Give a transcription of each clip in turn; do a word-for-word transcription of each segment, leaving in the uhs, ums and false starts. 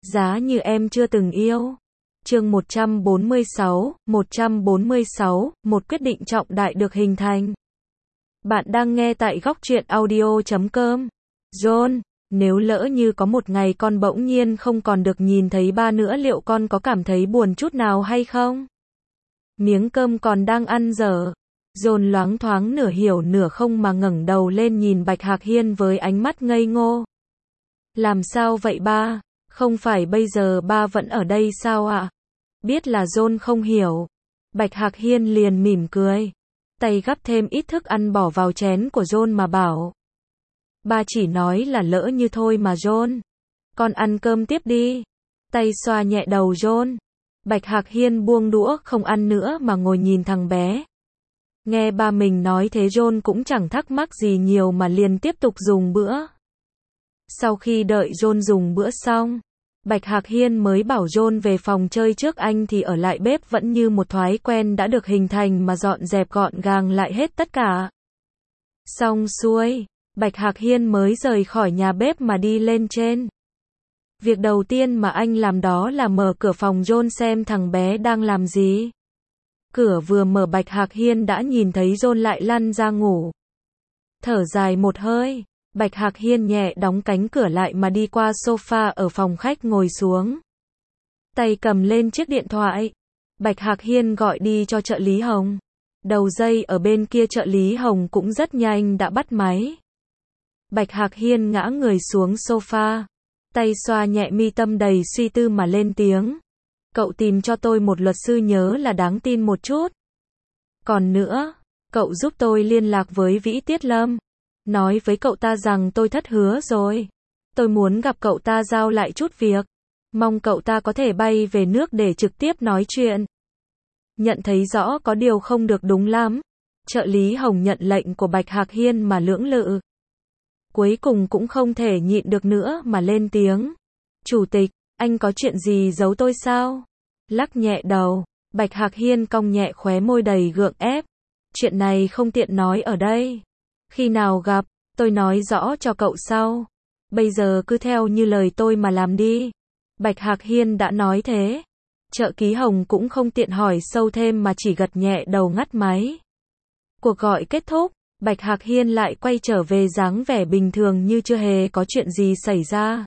Giá như em chưa từng yêu. Chương một trăm bốn mươi sáu, một trăm bốn mươi sáu, một quyết định trọng đại được hình thành. Bạn đang nghe tại góc truyện audio chấm com. John, nếu lỡ như có một ngày con bỗng nhiên không còn được nhìn thấy ba nữa liệu con có cảm thấy buồn chút nào hay không? Miếng cơm còn đang ăn dở. John loáng thoáng nửa hiểu nửa không mà ngẩng đầu lên nhìn Bạch Hạc Hiên với ánh mắt ngây ngô. Làm sao vậy ba? Không phải bây giờ ba vẫn ở đây sao ạ? Biết là John không hiểu. Bạch Hạc Hiên liền mỉm cười. Tay gắp thêm ít thức ăn bỏ vào chén của John mà bảo. Ba chỉ nói là lỡ như thôi mà John. Con ăn cơm tiếp đi. Tay xoa nhẹ đầu John. Bạch Hạc Hiên buông đũa không ăn nữa mà ngồi nhìn thằng bé. Nghe ba mình nói thế John cũng chẳng thắc mắc gì nhiều mà liền tiếp tục dùng bữa. Sau khi đợi John dùng bữa xong, Bạch Hạc Hiên mới bảo John về phòng chơi trước anh thì ở lại bếp vẫn như một thói quen đã được hình thành mà dọn dẹp gọn gàng lại hết tất cả. Xong xuôi, Bạch Hạc Hiên mới rời khỏi nhà bếp mà đi lên trên. Việc đầu tiên mà anh làm đó là mở cửa phòng John xem thằng bé đang làm gì. Cửa vừa mở Bạch Hạc Hiên đã nhìn thấy John lại lăn ra ngủ. Thở dài một hơi, Bạch Hạc Hiên nhẹ đóng cánh cửa lại mà đi qua sofa ở phòng khách ngồi xuống. Tay cầm lên chiếc điện thoại. Bạch Hạc Hiên gọi đi cho trợ lý Hồng. Đầu dây ở bên kia trợ lý Hồng cũng rất nhanh đã bắt máy. Bạch Hạc Hiên ngã người xuống sofa. Tay xoa nhẹ mi tâm đầy suy tư mà lên tiếng. Cậu tìm cho tôi một luật sư nhớ là đáng tin một chút. Còn nữa, cậu giúp tôi liên lạc với Vĩ Tiết Lâm. Nói với cậu ta rằng tôi thất hứa rồi. Tôi muốn gặp cậu ta giao lại chút việc. Mong cậu ta có thể bay về nước để trực tiếp nói chuyện. Nhận thấy rõ có điều không được đúng lắm. Trợ lý Hồng nhận lệnh của Bạch Hạc Hiên mà lưỡng lự. Cuối cùng cũng không thể nhịn được nữa mà lên tiếng. Chủ tịch, anh có chuyện gì giấu tôi sao? Lắc nhẹ đầu, Bạch Hạc Hiên cong nhẹ khóe môi đầy gượng ép. Chuyện này không tiện nói ở đây. Khi nào gặp, tôi nói rõ cho cậu sau. Bây giờ cứ theo như lời tôi mà làm đi. Bạch Hạc Hiên đã nói thế. Trợ lý Hồng cũng không tiện hỏi sâu thêm mà chỉ gật nhẹ đầu ngắt máy. Cuộc gọi kết thúc, Bạch Hạc Hiên lại quay trở về dáng vẻ bình thường như chưa hề có chuyện gì xảy ra.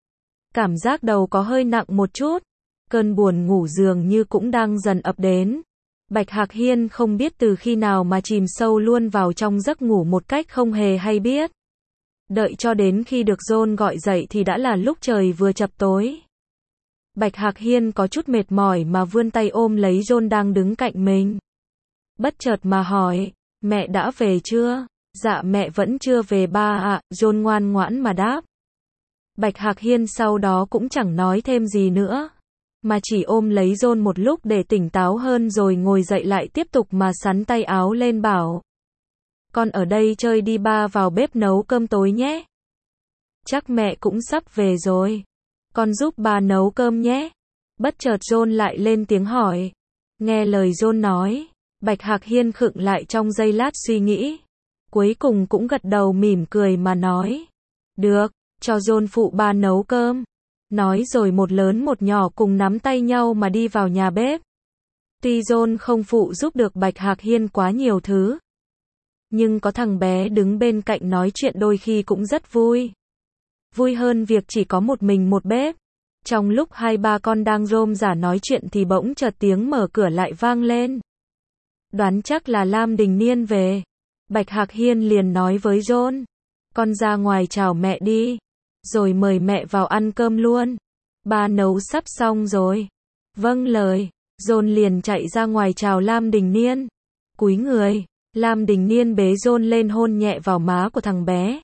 Cảm giác đầu có hơi nặng một chút. Cơn buồn ngủ dường như cũng đang dần ập đến. Bạch Hạc Hiên không biết từ khi nào mà chìm sâu luôn vào trong giấc ngủ một cách không hề hay biết. Đợi cho đến khi được John gọi dậy thì đã là lúc trời vừa chập tối. Bạch Hạc Hiên có chút mệt mỏi mà vươn tay ôm lấy John đang đứng cạnh mình. Bất chợt mà hỏi, mẹ đã về chưa? Dạ mẹ vẫn chưa về ba ạ, John ngoan ngoãn mà đáp. Bạch Hạc Hiên sau đó cũng chẳng nói thêm gì nữa, mà chỉ ôm lấy John một lúc để tỉnh táo hơn rồi ngồi dậy lại tiếp tục mà xắn tay áo lên bảo. Con ở đây chơi đi ba vào bếp nấu cơm tối nhé. Chắc mẹ cũng sắp về rồi. Con giúp ba nấu cơm nhé. Bất chợt John lại lên tiếng hỏi. Nghe lời John nói, Bạch Hạc Hiên khựng lại trong giây lát suy nghĩ. Cuối cùng cũng gật đầu mỉm cười mà nói. Được, cho John phụ ba nấu cơm. Nói rồi một lớn một nhỏ cùng nắm tay nhau mà đi vào nhà bếp. Tuy John không phụ giúp được Bạch Hạc Hiên quá nhiều thứ, nhưng có thằng bé đứng bên cạnh nói chuyện đôi khi cũng rất vui. Vui hơn việc chỉ có một mình một bếp. Trong lúc hai ba con đang rôm rả nói chuyện thì bỗng chợt tiếng mở cửa lại vang lên. Đoán chắc là Lam Đình Niên về. Bạch Hạc Hiên liền nói với John. Con ra ngoài chào mẹ đi. Rồi mời mẹ vào ăn cơm luôn. Ba nấu sắp xong rồi. Vâng lời. John liền chạy ra ngoài chào Lam Đình Niên. Cúi người, Lam Đình Niên bế John lên hôn nhẹ vào má của thằng bé.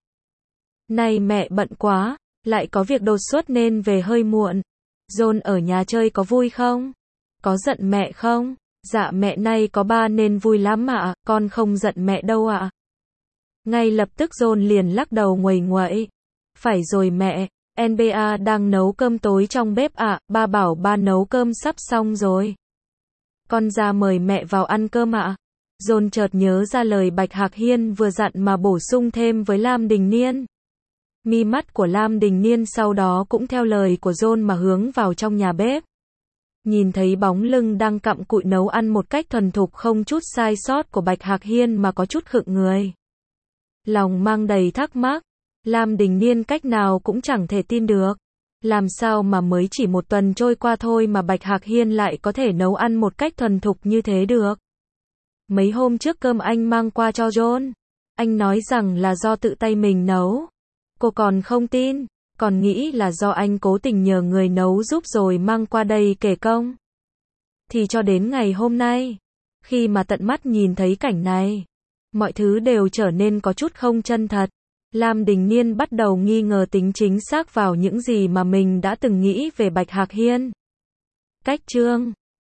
Này mẹ bận quá, lại có việc đột xuất nên về hơi muộn. John ở nhà chơi có vui không? Có giận mẹ không? Dạ mẹ nay có ba nên vui lắm ạ, con không giận mẹ đâu ạ. Ngay lập tức John liền lắc đầu nguầy nguậy. Phải rồi mẹ, en bê a đang nấu cơm tối trong bếp ạ, ba bảo ba nấu cơm sắp xong rồi. Con ra mời mẹ vào ăn cơm ạ. John chợt nhớ ra lời Bạch Hạc Hiên vừa dặn mà bổ sung thêm với Lam Đình Niên. Mi mắt của Lam Đình Niên sau đó cũng theo lời của John mà hướng vào trong nhà bếp. Nhìn thấy bóng lưng đang cặm cụi nấu ăn một cách thuần thục không chút sai sót của Bạch Hạc Hiên mà có chút khựng người. Lòng mang đầy thắc mắc, Lam Đình Niên cách nào cũng chẳng thể tin được. Làm sao mà mới chỉ một tuần trôi qua thôi mà Bạch Hạc Hiên lại có thể nấu ăn một cách thuần thục như thế được. Mấy hôm trước cơm anh mang qua cho John, anh nói rằng là do tự tay mình nấu. Cô còn không tin, còn nghĩ là do anh cố tình nhờ người nấu giúp rồi mang qua đây kể công. Thì cho đến ngày hôm nay, khi mà tận mắt nhìn thấy cảnh này, mọi thứ đều trở nên có chút không chân thật. Lam Đình Niên bắt đầu nghi ngờ tính chính xác vào những gì mà mình đã từng nghĩ về Bạch Hạc Hiên. Cách chương